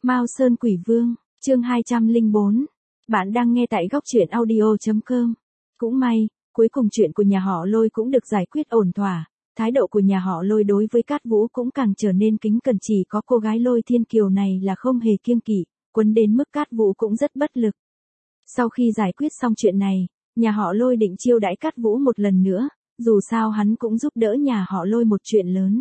Mao Sơn Quỷ Vương, chương 204. Bạn đang nghe tại góc truyện audio.com. Cũng may, cuối cùng chuyện của nhà họ Lôi cũng được giải quyết ổn thỏa. Thái độ của nhà họ Lôi đối với Cát Vũ cũng càng trở nên kính cẩn, chỉ có cô gái Lôi Thiên Kiều này là không hề kiêng kỵ, quấn đến mức Cát Vũ cũng rất bất lực. Sau khi giải quyết xong chuyện này, nhà họ Lôi định chiêu đãi Cát Vũ một lần nữa, dù sao hắn cũng giúp đỡ nhà họ Lôi một chuyện lớn.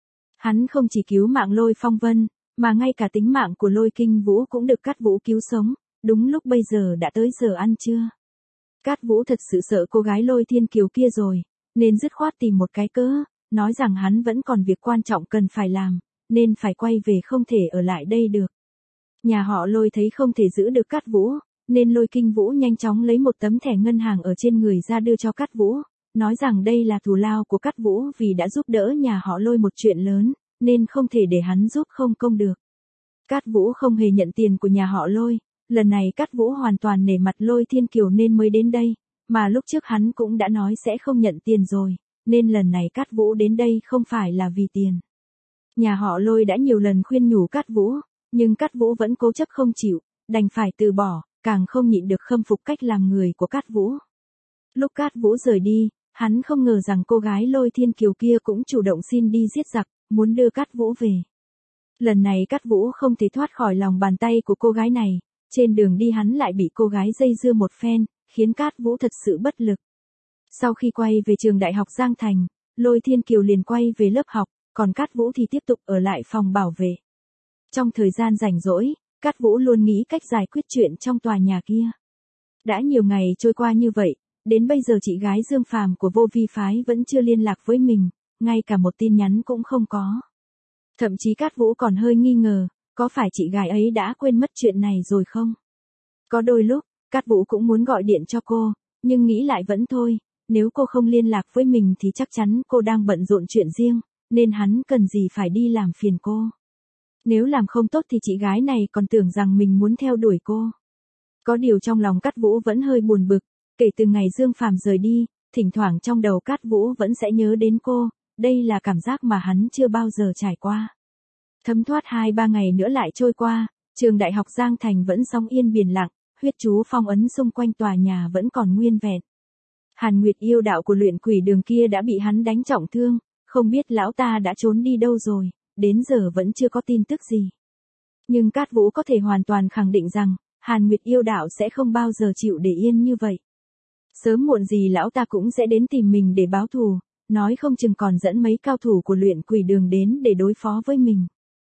Hắn không chỉ cứu mạng Lôi Phong Vân, mà ngay cả tính mạng của Lôi Kinh Vũ cũng được Cát Vũ cứu sống, đúng lúc bây giờ đã tới giờ ăn trưa. Cát Vũ thật sự sợ cô gái Lôi Thiên Kiều kia rồi, nên dứt khoát tìm một cái cớ, nói rằng hắn vẫn còn việc quan trọng cần phải làm, nên phải quay về, không thể ở lại đây được. Nhà họ Lôi thấy không thể giữ được Cát Vũ, nên Lôi Kinh Vũ nhanh chóng lấy một tấm thẻ ngân hàng ở trên người ra đưa cho Cát Vũ, nói rằng đây là thù lao của Cát Vũ vì đã giúp đỡ nhà họ Lôi một chuyện lớn, nên không thể để hắn giúp không công được. Cát Vũ không hề nhận tiền của nhà họ Lôi, lần này Cát Vũ hoàn toàn nể mặt Lôi Thiên Kiều nên mới đến đây, mà lúc trước hắn cũng đã nói sẽ không nhận tiền rồi, nên lần này Cát Vũ đến đây không phải là vì tiền. Nhà họ Lôi đã nhiều lần khuyên nhủ Cát Vũ, nhưng Cát Vũ vẫn cố chấp không chịu, đành phải từ bỏ, càng không nhịn được khâm phục cách làm người của Cát Vũ. Lúc Cát Vũ rời đi, hắn không ngờ rằng cô gái Lôi Thiên Kiều kia cũng chủ động xin đi giết giặc, muốn đưa Cát Vũ về. Lần này Cát Vũ không thể thoát khỏi lòng bàn tay của cô gái này, trên đường đi hắn lại bị cô gái dây dưa một phen, khiến Cát Vũ thật sự bất lực. Sau khi quay về trường đại học Giang Thành, Lôi Thiên Kiều liền quay về lớp học, còn Cát Vũ thì tiếp tục ở lại phòng bảo vệ. Trong thời gian rảnh rỗi, Cát Vũ luôn nghĩ cách giải quyết chuyện trong tòa nhà kia. Đã nhiều ngày trôi qua như vậy, đến bây giờ chị gái Dương Phàm của Vô Vi phái vẫn chưa liên lạc với mình, ngay cả một tin nhắn cũng không có. Thậm chí Cát Vũ còn hơi nghi ngờ, có phải chị gái ấy đã quên mất chuyện này rồi không? Có đôi lúc, Cát Vũ cũng muốn gọi điện cho cô, nhưng nghĩ lại vẫn thôi, nếu cô không liên lạc với mình thì chắc chắn cô đang bận rộn chuyện riêng, nên hắn cần gì phải đi làm phiền cô. Nếu làm không tốt thì chị gái này còn tưởng rằng mình muốn theo đuổi cô. Có điều trong lòng Cát Vũ vẫn hơi buồn bực, kể từ ngày Dương Phàm rời đi, thỉnh thoảng trong đầu Cát Vũ vẫn sẽ nhớ đến cô, đây là cảm giác mà hắn chưa bao giờ trải qua. Thấm thoát 2-3 ngày nữa lại trôi qua, trường đại học Giang Thành vẫn sóng yên biển lặng, huyết chú phong ấn xung quanh tòa nhà vẫn còn nguyên vẹn. Hàn Nguyệt yêu đạo của Luyện Quỷ Đường kia đã bị hắn đánh trọng thương, không biết lão ta đã trốn đi đâu rồi, đến giờ vẫn chưa có tin tức gì. Nhưng Cát Vũ có thể hoàn toàn khẳng định rằng, Hàn Nguyệt yêu đạo sẽ không bao giờ chịu để yên như vậy. Sớm muộn gì lão ta cũng sẽ đến tìm mình để báo thù, nói không chừng còn dẫn mấy cao thủ của Luyện Quỷ Đường đến để đối phó với mình.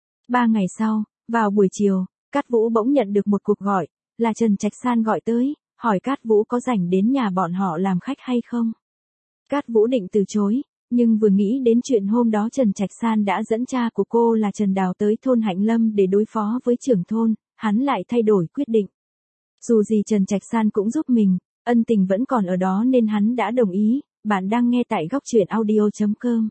3 ngày sau, vào buổi chiều, Cát Vũ bỗng nhận được một cuộc gọi, là Trần Trạch San gọi tới, hỏi Cát Vũ có rảnh đến nhà bọn họ làm khách hay không. Cát Vũ định từ chối, nhưng vừa nghĩ đến chuyện hôm đó Trần Trạch San đã dẫn cha của cô là Trần Đào tới thôn Hạnh Lâm để đối phó với trưởng thôn, hắn lại thay đổi quyết định. Dù gì Trần Trạch San cũng giúp mình, ân tình vẫn còn ở đó nên hắn đã đồng ý. Bạn đang nghe tại góc truyện audio.com.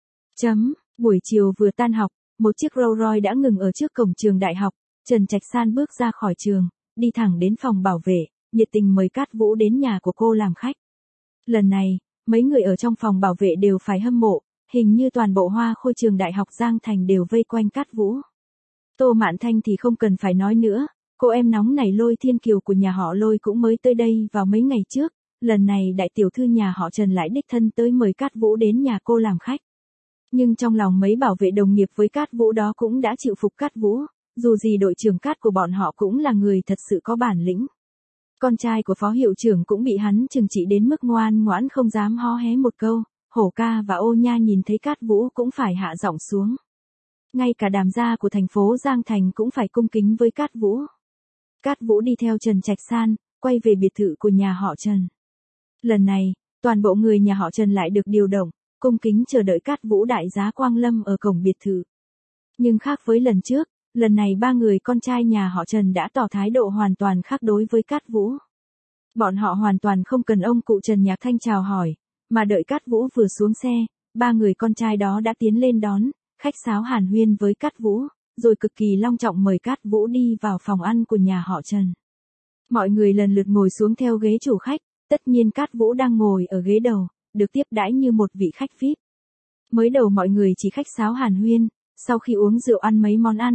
Buổi chiều vừa tan học, một chiếc Rolls Royce đã ngừng ở trước cổng trường đại học, Trần Trạch San bước ra khỏi trường, đi thẳng đến phòng bảo vệ, nhiệt tình mời Cát Vũ đến nhà của cô làm khách. Lần này, mấy người ở trong phòng bảo vệ đều phải hâm mộ, hình như toàn bộ hoa khôi trường đại học Giang Thành đều vây quanh Cát Vũ. Tô Mạn Thanh thì không cần phải nói nữa, cô em nóng này Lôi Thiên Kiều của nhà họ Lôi cũng mới tới đây vào mấy ngày trước. Lần này đại tiểu thư nhà họ Trần lại đích thân tới mời Cát Vũ đến nhà cô làm khách. Nhưng trong lòng mấy bảo vệ đồng nghiệp với Cát Vũ đó cũng đã chịu phục Cát Vũ, dù gì đội trưởng Cát của bọn họ cũng là người thật sự có bản lĩnh. Con trai của phó hiệu trưởng cũng bị hắn trừng trị đến mức ngoan ngoãn không dám hó hé một câu, Hổ Ca và Ô Nha nhìn thấy Cát Vũ cũng phải hạ giọng xuống. Ngay cả đàm gia của thành phố Giang Thành cũng phải cung kính với Cát Vũ. Cát Vũ đi theo Trần Trạch San, quay về biệt thự của nhà họ Trần. Lần này, toàn bộ người nhà họ Trần lại được điều động, cung kính chờ đợi Cát Vũ đại giá Quang Lâm ở cổng biệt thự. Nhưng khác với lần trước, lần này 3 người con trai nhà họ Trần đã tỏ thái độ hoàn toàn khác đối với Cát Vũ. Bọn họ hoàn toàn không cần ông cụ Trần Nhạc Thanh chào hỏi, mà đợi Cát Vũ vừa xuống xe, 3 người con trai đó đã tiến lên đón, khách sáo hàn huyên với Cát Vũ, rồi cực kỳ long trọng mời Cát Vũ đi vào phòng ăn của nhà họ Trần. Mọi người lần lượt ngồi xuống theo ghế chủ khách. Tất nhiên Cát Vũ đang ngồi ở ghế đầu, được tiếp đãi như một vị khách VIP. Mới đầu mọi người chỉ khách sáo hàn huyên, sau khi uống rượu ăn mấy món ăn,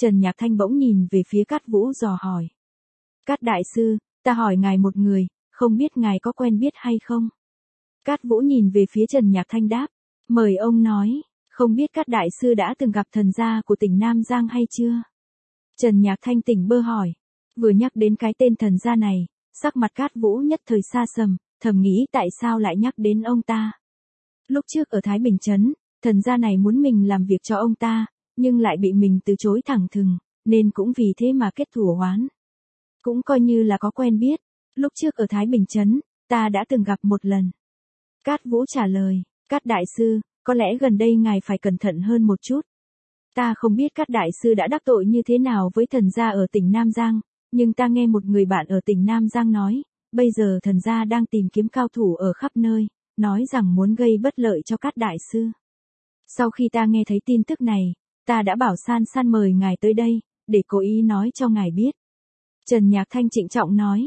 Trần Nhạc Thanh bỗng nhìn về phía Cát Vũ dò hỏi. Cát đại sư, ta hỏi ngài một người, không biết ngài có quen biết hay không? Cát Vũ nhìn về phía Trần Nhạc Thanh đáp. Mời ông nói, không biết Cát đại sư đã từng gặp thần gia của tỉnh Nam Giang hay chưa? Trần Nhạc Thanh tỉnh bơ hỏi. Vừa nhắc đến cái tên thần gia này, sắc mặt Cát Vũ nhất thời xa sầm, thầm nghĩ tại sao lại nhắc đến ông ta. Lúc trước ở Thái Bình Trấn, thần gia này muốn mình làm việc cho ông ta, nhưng lại bị mình từ chối thẳng thừng, nên cũng vì thế mà kết thù oán. Cũng coi như là có quen biết, lúc trước ở Thái Bình Trấn, ta đã từng gặp một lần. Cát Vũ trả lời, Cát đại sư, có lẽ gần đây ngài phải cẩn thận hơn một chút. Ta không biết Cát đại sư đã đắc tội như thế nào với thần gia ở tỉnh Nam Giang, nhưng ta nghe một người bạn ở tỉnh Nam Giang nói, bây giờ thần gia đang tìm kiếm cao thủ ở khắp nơi, nói rằng muốn gây bất lợi cho Cát đại sư. Sau khi ta nghe thấy tin tức này, ta đã bảo San San mời ngài tới đây, để cố ý nói cho ngài biết. Trần Nhạc Thanh trịnh trọng nói,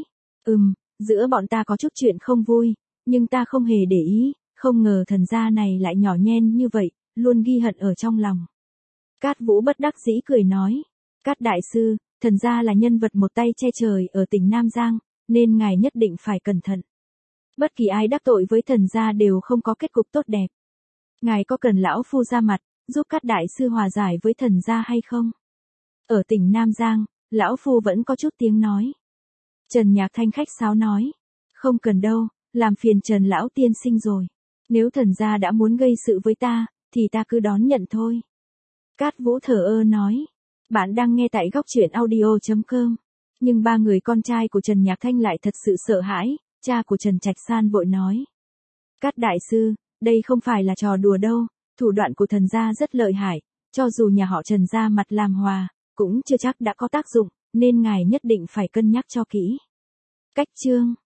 giữa bọn ta có chút chuyện không vui, nhưng ta không hề để ý, không ngờ thần gia này lại nhỏ nhen như vậy, luôn ghi hận ở trong lòng. Cát Vũ bất đắc dĩ cười nói, Cát đại sư, thần gia là nhân vật một tay che trời ở tỉnh Nam Giang, nên ngài nhất định phải cẩn thận. Bất kỳ ai đắc tội với thần gia đều không có kết cục tốt đẹp. Ngài có cần lão phu ra mặt, giúp Cát đại sư hòa giải với thần gia hay không? Ở tỉnh Nam Giang, lão phu vẫn có chút tiếng nói. Trần Nhạc Thanh khách sáo nói, không cần đâu, làm phiền Trần lão tiên sinh rồi. Nếu thần gia đã muốn gây sự với ta, thì ta cứ đón nhận thôi. Cát Vũ thờ ơ nói, bạn đang nghe tại góc truyện audio.com. Nhưng ba người con trai của Trần Nhạc Thanh lại thật sự sợ hãi, cha của Trần Trạch San vội nói. Cát đại sư, đây không phải là trò đùa đâu, thủ đoạn của thần gia rất lợi hại, cho dù nhà họ Trần ra mặt làm hòa, cũng chưa chắc đã có tác dụng, nên ngài nhất định phải cân nhắc cho kỹ. Cách chương